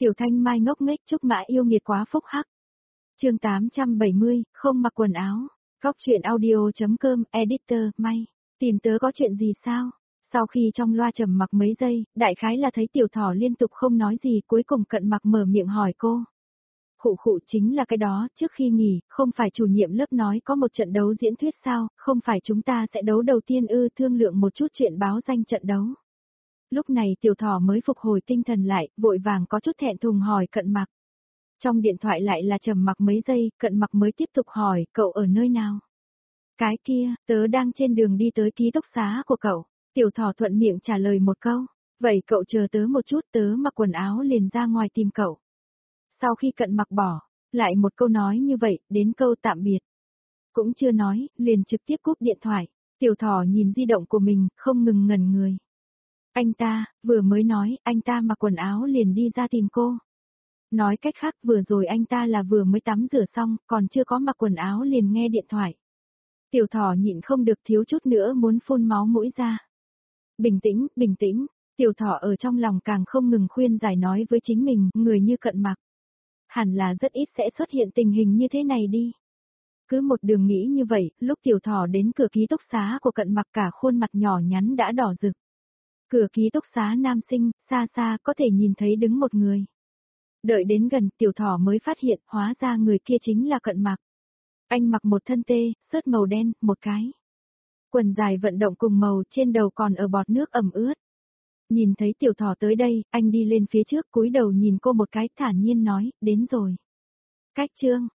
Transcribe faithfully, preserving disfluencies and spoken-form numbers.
Tiểu Thanh Mai ngốc nghếch Trúc Mã yêu nghiệt quá phúc hắc. Chương tám trăm bảy mươi, không mặc quần áo. Góc truyện audio.com, editor, May. Tìm tớ có chuyện gì sao? Sau khi trong loa trầm mặc mấy giây, đại khái là thấy Tiểu Thỏ liên tục không nói gì, cuối cùng Cận Mặc mở miệng hỏi cô. Khụ khụ chính là cái đó, trước khi nghỉ, không phải chủ nhiệm lớp nói có một trận đấu diễn thuyết sao, không phải chúng ta sẽ đấu đầu tiên ư, thương lượng một chút chuyện báo danh trận đấu. Lúc này Tiểu Thỏ mới phục hồi tinh thần lại, vội vàng có chút thẹn thùng hỏi Cận Mặc. Trong điện thoại lại là trầm mặc mấy giây, Cận Mặc mới tiếp tục hỏi, cậu ở nơi nào? Cái kia, tớ đang trên đường đi tới ký túc xá của cậu. Tiểu Thỏ thuận miệng trả lời một câu, vậy cậu chờ tớ một chút, tớ mặc quần áo liền ra ngoài tìm cậu. Sau khi Cận Mặc bỏ, lại một câu nói như vậy, đến câu tạm biệt. Cũng chưa nói, liền trực tiếp cúp điện thoại. Tiểu Thỏ nhìn di động của mình, không ngừng ngẩn người. Anh ta, vừa mới nói, anh ta mặc quần áo liền đi ra tìm cô. Nói cách khác, vừa rồi anh ta là vừa mới tắm rửa xong, còn chưa có mặc quần áo liền nghe điện thoại. Tiểu Thỏ nhịn không được thiếu chút nữa muốn phun máu mũi ra. Bình tĩnh, bình tĩnh, Tiểu Thỏ ở trong lòng càng không ngừng khuyên giải nói với chính mình, người như Cận Mặc. Hẳn là rất ít sẽ xuất hiện tình hình như thế này đi. Cứ một đường nghĩ như vậy, lúc Tiểu Thỏ đến cửa ký túc xá của Cận Mặc cả khuôn mặt nhỏ nhắn đã đỏ rực. Cửa ký túc xá nam sinh, xa xa có thể nhìn thấy đứng một người. Đợi đến gần, Tiểu Thỏ mới phát hiện, hóa ra người kia chính là Cận Mặc. Anh mặc một thân tê, sớt màu đen, một cái quần dài vận động cùng màu, trên đầu còn ở bọt nước ẩm ướt. Nhìn thấy Tiểu Thỏ tới đây, anh đi lên phía trước cúi đầu nhìn cô một cái, thản nhiên nói, đến rồi. Cách chương,